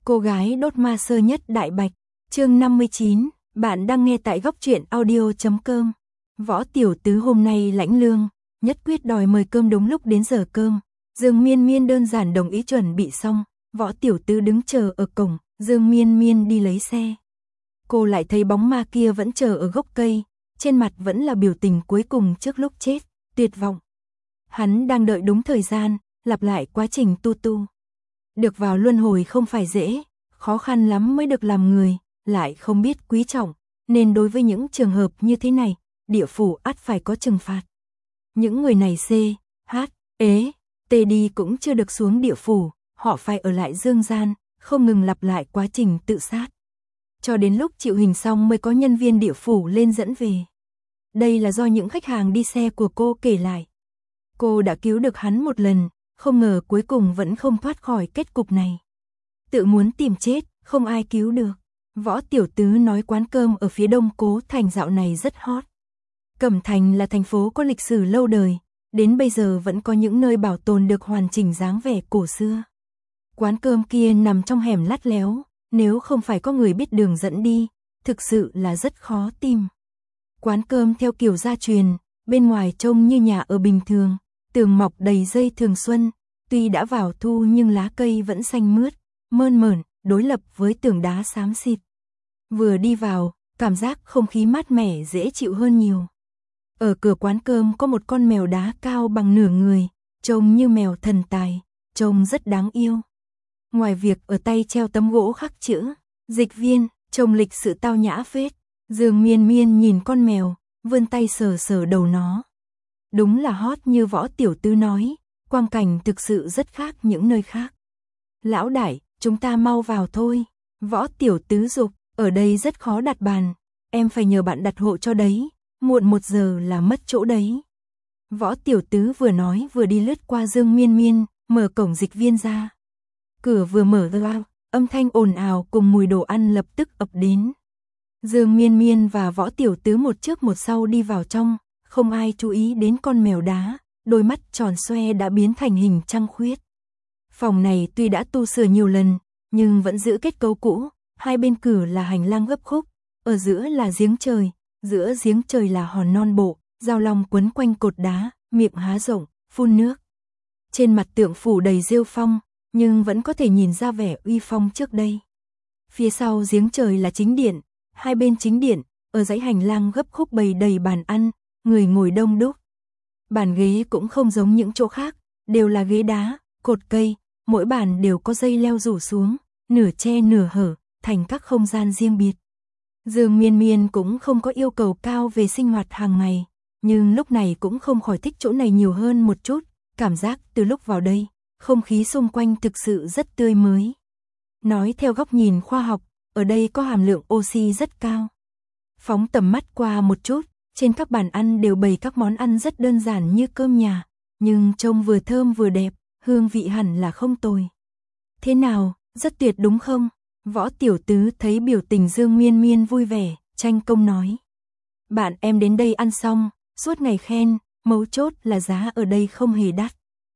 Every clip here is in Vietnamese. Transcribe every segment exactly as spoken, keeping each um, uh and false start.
Cô gái đốt ma sơ nhất đại bạch, chương năm mươi chín, bạn đang nghe tại góc truyện audio chấm com. Võ Tiểu Tứ hôm nay lãnh lương, nhất quyết đòi mời cơm đúng lúc đến giờ cơm. Dương Miên Miên đơn giản đồng ý chuẩn bị xong, Võ Tiểu Tứ đứng chờ ở cổng, Dương Miên Miên đi lấy xe. Cô lại thấy bóng ma kia vẫn chờ ở gốc cây, trên mặt vẫn là biểu tình cuối cùng trước lúc chết, tuyệt vọng. Hắn đang đợi đúng thời gian, lặp lại quá trình tu tu. Được vào luân hồi không phải dễ, khó khăn lắm mới được làm người, lại không biết quý trọng, nên đối với những trường hợp như thế này, địa phủ ắt phải có trừng phạt. Những người này C, H, ế, T đi cũng chưa được xuống địa phủ, họ phải ở lại dương gian, không ngừng lặp lại quá trình tự sát. Cho đến lúc chịu hình xong mới có nhân viên địa phủ lên dẫn về. Đây là do những khách hàng đi xe của cô kể lại. Cô đã cứu được hắn một lần, không ngờ cuối cùng vẫn không thoát khỏi kết cục này. Tự muốn tìm chết, không ai cứu được. Võ Tiểu Tứ nói quán cơm ở phía đông Cố Thành dạo này rất hot. Cẩm Thành là thành phố có lịch sử lâu đời, đến bây giờ vẫn có những nơi bảo tồn được hoàn chỉnh dáng vẻ cổ xưa. Quán cơm kia nằm trong hẻm lắt léo, nếu không phải có người biết đường dẫn đi, thực sự là rất khó tìm. Quán cơm theo kiểu gia truyền, bên ngoài trông như nhà ở bình thường, tường mọc đầy dây thường xuân, tuy đã vào thu nhưng lá cây vẫn xanh mướt, mơn mởn, đối lập với tường đá xám xịt. Vừa đi vào, cảm giác không khí mát mẻ dễ chịu hơn nhiều. Ở cửa quán cơm có một con mèo đá cao bằng nửa người, trông như mèo thần tài, trông rất đáng yêu. Ngoài việc ở tay treo tấm gỗ khắc chữ, dịch viên, trông lịch sự tao nhã phết. Dương Miên Miên nhìn con mèo, vươn tay sờ sờ đầu nó. Đúng là hot như Võ Tiểu Tứ nói, quang cảnh thực sự rất khác những nơi khác. Lão đại, chúng ta mau vào thôi. Võ Tiểu Tứ dục, ở đây rất khó đặt bàn, em phải nhờ bạn đặt hộ cho đấy, muộn một giờ là mất chỗ đấy. Võ Tiểu Tứ vừa nói vừa đi lướt qua Dương Miên Miên, mở cổng dịch viên ra. Cửa vừa mở ra, âm thanh ồn ào cùng mùi đồ ăn lập tức ập đến. Dương Miên Miên và Võ Tiểu Tứ một trước một sau đi vào trong, không ai chú ý đến con mèo đá, đôi mắt tròn xoe đã biến thành hình trăng khuyết. Phòng này tuy đã tu sửa nhiều lần, nhưng vẫn giữ kết cấu cũ, hai bên cửa là hành lang gấp khúc, ở giữa là giếng trời, giữa giếng trời là hòn non bộ, dao long quấn quanh cột đá, miệng há rộng, phun nước. Trên mặt tượng phủ đầy rêu phong, nhưng vẫn có thể nhìn ra vẻ uy phong trước đây. Phía sau giếng trời là chính điện, hai bên chính điện, ở dãy hành lang gấp khúc bày đầy bàn ăn, người ngồi đông đúc. Bàn ghế cũng không giống những chỗ khác, đều là ghế đá, cột cây, mỗi bàn đều có dây leo rủ xuống, nửa che nửa hở, thành các không gian riêng biệt. Dương Miên Miên cũng không có yêu cầu cao về sinh hoạt hàng ngày, nhưng lúc này cũng không khỏi thích chỗ này nhiều hơn một chút, cảm giác từ lúc vào đây, không khí xung quanh thực sự rất tươi mới. Nói theo góc nhìn khoa học, ở đây có hàm lượng oxy rất cao. Phóng tầm mắt qua một chút, trên các bàn ăn đều bày các món ăn rất đơn giản như cơm nhà, nhưng trông vừa thơm vừa đẹp, hương vị hẳn là không tồi. Thế nào, rất tuyệt đúng không? Võ Tiểu Tứ thấy biểu tình Dương Miên Miên vui vẻ, tranh công nói. Bạn em đến đây ăn xong, suốt ngày khen, mấu chốt là giá ở đây không hề đắt.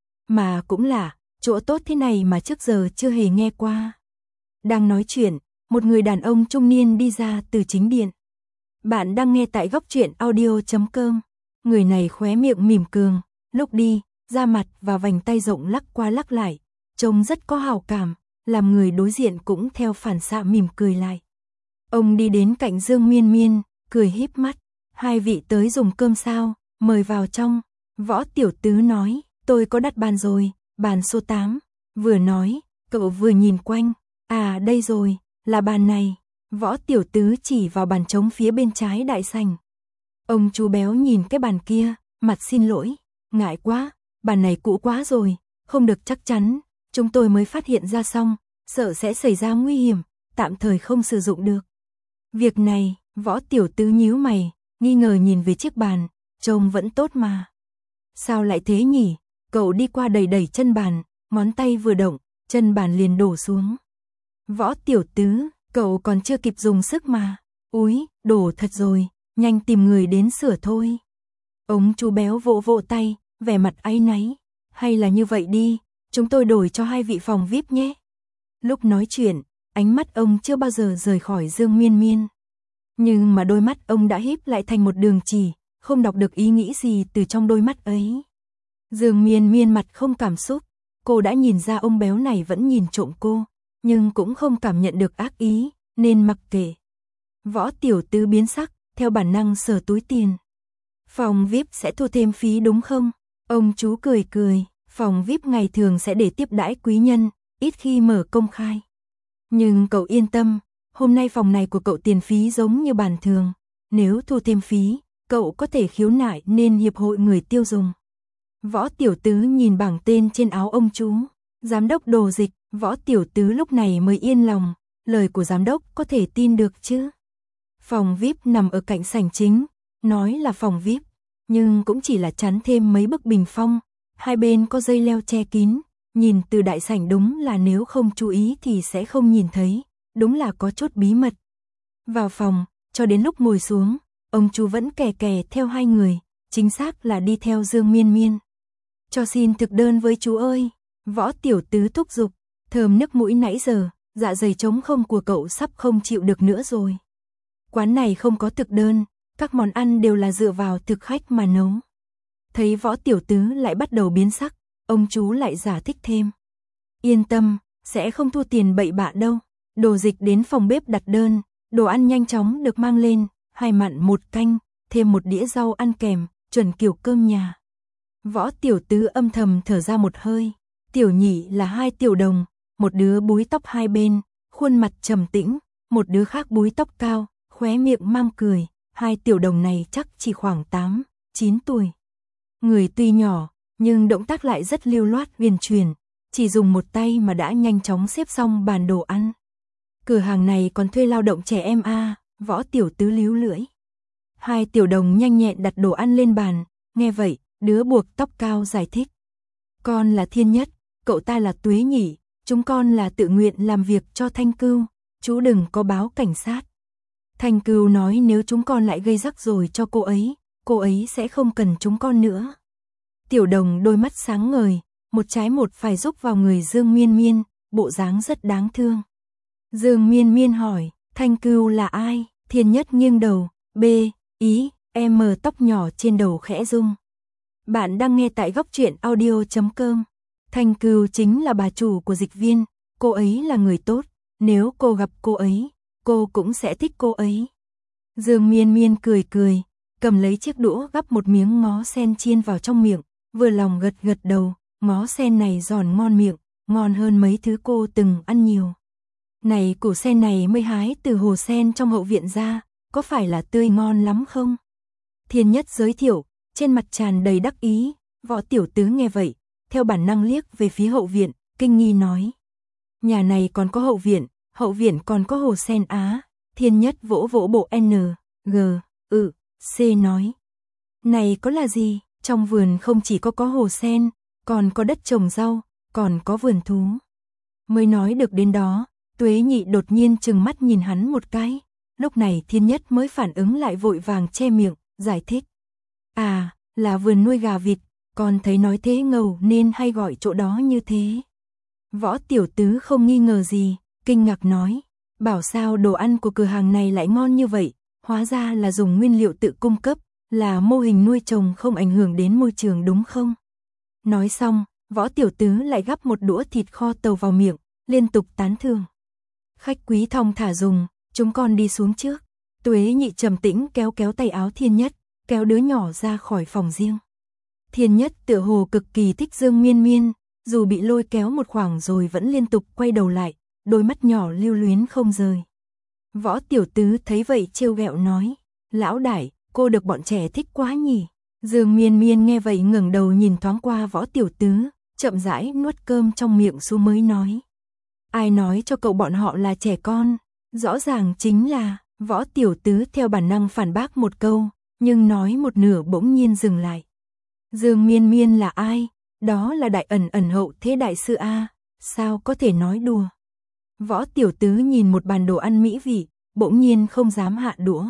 Mà cũng là, chỗ tốt thế này mà trước giờ chưa hề nghe qua. Đang nói chuyện, một người đàn ông trung niên đi ra từ chính điện. Bạn đang nghe tại góc truyện audio chấm com. Người này khóe miệng mỉm cường, lúc đi, da mặt và vành tay rộng lắc qua lắc lại, trông rất có hào cảm, làm người đối diện cũng theo phản xạ mỉm cười lại. Ông đi đến cạnh Dương Miên Miên, cười híp mắt, hai vị tới dùng cơm sao, mời vào trong. Võ Tiểu Tứ nói, tôi có đặt bàn rồi, bàn số tám. Vừa nói, cậu vừa nhìn quanh, à đây rồi, là bàn này. Võ Tiểu Tứ chỉ vào bàn trống phía bên trái đại sảnh. Ông chú béo nhìn cái bàn kia, mặt xin lỗi, ngại quá, bàn này cũ quá rồi, không được chắc chắn, chúng tôi mới phát hiện ra xong, sợ sẽ xảy ra nguy hiểm, tạm thời không sử dụng được. Việc này, Võ Tiểu Tứ nhíu mày, nghi ngờ nhìn về chiếc bàn, trông vẫn tốt mà. Sao lại thế nhỉ? Cậu đi qua đẩy đẩy chân bàn, ngón tay vừa động, chân bàn liền đổ xuống. Võ Tiểu Tứ, cậu còn chưa kịp dùng sức mà. Úi, đổ thật rồi, nhanh tìm người đến sửa thôi. Ông chú béo vỗ vỗ tay, vẻ mặt áy náy. Hay là như vậy đi, chúng tôi đổi cho hai vị phòng vi ai pi nhé. Lúc nói chuyện, ánh mắt ông chưa bao giờ rời khỏi Dương Miên Miên. Nhưng mà đôi mắt ông đã híp lại thành một đường chỉ, không đọc được ý nghĩ gì từ trong đôi mắt ấy. Dương Miên Miên mặt không cảm xúc, cô đã nhìn ra ông béo này vẫn nhìn trộm cô, nhưng cũng không cảm nhận được ác ý, nên mặc kệ. Võ Tiểu Tứ biến sắc, theo bản năng sờ túi tiền. Phòng vi ai pi sẽ thu thêm phí đúng không? Ông chú cười cười, phòng vi ai pi ngày thường sẽ để tiếp đãi quý nhân, ít khi mở công khai. Nhưng cậu yên tâm, hôm nay phòng này của cậu tiền phí giống như bàn thường, nếu thu thêm phí, cậu có thể khiếu nại nên hiệp hội người tiêu dùng. Võ Tiểu Tứ nhìn bảng tên trên áo ông chú, giám đốc đồ dịch. Võ Tiểu Tứ lúc này mới yên lòng, lời của giám đốc có thể tin được chứ. Phòng vi ai pi nằm ở cạnh sảnh chính, nói là phòng vi ai pi, nhưng cũng chỉ là chắn thêm mấy bức bình phong, hai bên có dây leo che kín, nhìn từ đại sảnh đúng là nếu không chú ý thì sẽ không nhìn thấy, đúng là có chút bí mật. Vào phòng, cho đến lúc ngồi xuống, ông chú vẫn kè kè theo hai người, chính xác là đi theo Dương Miên Miên. Cho xin thực đơn với chú ơi, Võ Tiểu Tứ thúc giục, thơm nước mũi nãy giờ, dạ dày trống không của cậu sắp không chịu được nữa rồi. Quán này không có thực đơn, các món ăn đều là dựa vào thực khách mà nấu. Thấy Võ Tiểu Tứ lại bắt đầu biến sắc, ông chú lại giải thích thêm. Yên tâm, sẽ không thu tiền bậy bạ đâu. Đồ dịch đến phòng bếp đặt đơn, đồ ăn nhanh chóng được mang lên, hai mặn một canh, thêm một đĩa rau ăn kèm, chuẩn kiểu cơm nhà. Võ Tiểu Tứ âm thầm thở ra một hơi. Tiểu nhị là hai tiểu đồng, một đứa búi tóc hai bên, khuôn mặt trầm tĩnh, một đứa khác búi tóc cao, khóe miệng mang cười, hai tiểu đồng này chắc chỉ khoảng tám, chín tuổi. Người tuy nhỏ, nhưng động tác lại rất lưu loát huyền chuyển, chỉ dùng một tay mà đã nhanh chóng xếp xong bàn đồ ăn. Cửa hàng này còn thuê lao động trẻ em à, Võ Tiểu Tứ líu lưỡi. Hai tiểu đồng nhanh nhẹn đặt đồ ăn lên bàn, nghe vậy, đứa buộc tóc cao giải thích. Con là Thiên Nhất, cậu ta là Tuế Nhị, chúng con là tự nguyện làm việc cho Thanh Cưu, chú đừng có báo cảnh sát. Thanh Cưu nói nếu chúng con lại gây rắc rối cho cô ấy, cô ấy sẽ không cần chúng con nữa. Tiểu đồng đôi mắt sáng ngời, một trái một phải rúc vào người Dương Miên Miên, bộ dáng rất đáng thương. Dương Miên Miên hỏi, Thanh Cưu là ai? Thiên Nhất nghiêng đầu, B, ý, M tóc nhỏ trên đầu khẽ rung. Bạn đang nghe tại góc truyện audio chấm com. Thanh Cưu chính là bà chủ của dịch viên, cô ấy là người tốt, nếu cô gặp cô ấy, cô cũng sẽ thích cô ấy. Dương Miên Miên cười cười, cầm lấy chiếc đũa gắp một miếng ngó sen chiên vào trong miệng, vừa lòng gật gật đầu, ngó sen này giòn ngon miệng, ngon hơn mấy thứ cô từng ăn nhiều. Này củ sen này mới hái từ hồ sen trong hậu viện ra, có phải là tươi ngon lắm không? Thiên Nhất giới thiệu, trên mặt tràn đầy đắc ý. Võ Tiểu Tứ nghe vậy, theo bản năng liếc về phía hậu viện, kinh nghi nói. Nhà này còn có hậu viện, hậu viện còn có hồ sen á. Thiên Nhất vỗ vỗ bộ N, G, ừ, C nói. Này có là gì, trong vườn không chỉ có có hồ sen, còn có đất trồng rau, còn có vườn thú. Mới nói được đến đó, Tuế Nhị đột nhiên trừng mắt nhìn hắn một cái. Lúc này Thiên Nhất mới phản ứng lại vội vàng che miệng, giải thích. À, là vườn nuôi gà vịt, con thấy nói thế ngầu nên hay gọi chỗ đó như thế. Võ Tiểu Tứ không nghi ngờ gì, kinh ngạc nói. Bảo sao đồ ăn của cửa hàng này lại ngon như vậy, hóa ra là dùng nguyên liệu tự cung cấp, là mô hình nuôi trồng không ảnh hưởng đến môi trường đúng không? Nói xong, Võ Tiểu Tứ lại gắp một đũa thịt kho tàu vào miệng, liên tục tán thưởng. Khách quý thong thả dùng, chúng con đi xuống trước. Tuế Nhị trầm tĩnh kéo kéo tay áo Thiên Nhất, kéo đứa nhỏ ra khỏi phòng riêng. Thiên Nhất tựa hồ cực kỳ thích Dương Miên Miên, dù bị lôi kéo một khoảng rồi vẫn liên tục quay đầu lại, đôi mắt nhỏ lưu luyến không rời. Võ Tiểu Tứ thấy vậy trêu ghẹo nói, lão đại, cô được bọn trẻ thích quá nhỉ. Dương Miên Miên nghe vậy ngẩng đầu nhìn thoáng qua Võ Tiểu Tứ, chậm rãi nuốt cơm trong miệng xuống mới nói. Ai nói cho cậu bọn họ là trẻ con, rõ ràng chính là. Võ Tiểu Tứ theo bản năng phản bác một câu, nhưng nói một nửa bỗng nhiên dừng lại. Dương Miên Miên là ai? Đó là đại ẩn ẩn hậu thế đại sư A, sao có thể nói đùa. Võ Tiểu Tứ nhìn một bàn đồ ăn mỹ vị, bỗng nhiên không dám hạ đũa.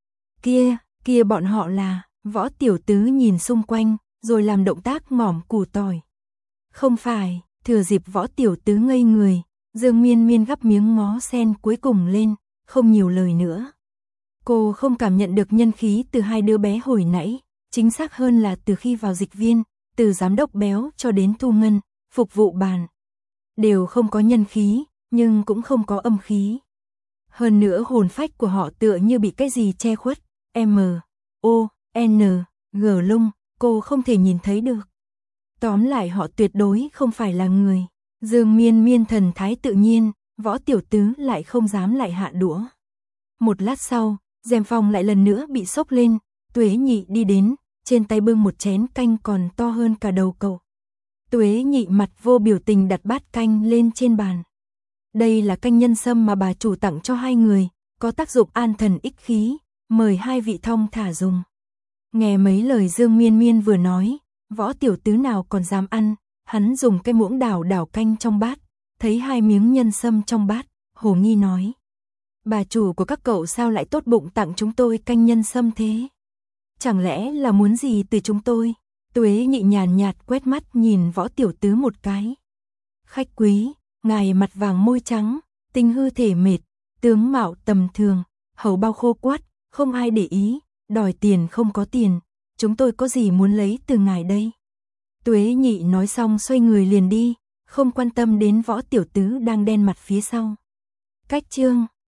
Kia, kia bọn họ là. Võ Tiểu Tứ nhìn xung quanh, rồi làm động tác mỏm củ tỏi. Không phải, thừa dịp Võ Tiểu Tứ ngây người, Dương Miên Miên gắp miếng ngó sen cuối cùng lên, không nhiều lời nữa. Cô không cảm nhận được nhân khí từ hai đứa bé hồi nãy, chính xác hơn là từ khi vào dịch viên, từ giám đốc Béo cho đến Thu Ngân, phục vụ bàn. Đều không có nhân khí, nhưng cũng không có âm khí. Hơn nữa hồn phách của họ tựa như bị cái gì che khuất, M, O, N, G lung, cô không thể nhìn thấy được. Tóm lại họ tuyệt đối không phải là người. Dương Miên Miên thần thái tự nhiên, Võ Tiểu Tứ lại không dám lại hạ đũa. Một lát sau, rèm phòng lại lần nữa bị xốc lên, Tuế Nhị đi đến, trên tay bưng một chén canh còn to hơn cả đầu cậu. Tuế Nhị mặt vô biểu tình đặt bát canh lên trên bàn. Đây là canh nhân sâm mà bà chủ tặng cho hai người, có tác dụng an thần ích khí, mời hai vị thong thả dùng. Nghe mấy lời Dương Miên Miên vừa nói, Võ Tiểu Tứ nào còn dám ăn, hắn dùng cái muỗng đảo đảo canh trong bát, thấy hai miếng nhân sâm trong bát, hồ nghi nói. Bà chủ của các cậu sao lại tốt bụng tặng chúng tôi canh nhân sâm thế? Chẳng lẽ là muốn gì từ chúng tôi? Tuế Nhị nhàn nhạt quét mắt nhìn Võ Tiểu Tứ một cái. Khách quý, ngài mặt vàng môi trắng, tinh hư thể mệt, tướng mạo tầm thường, hầu bao khô quắt, không ai để ý, đòi tiền không có tiền, chúng tôi có gì muốn lấy từ ngài đây? Tuế Nhị nói xong xoay người liền đi, không quan tâm đến Võ Tiểu Tứ đang đen mặt phía sau. Cách chương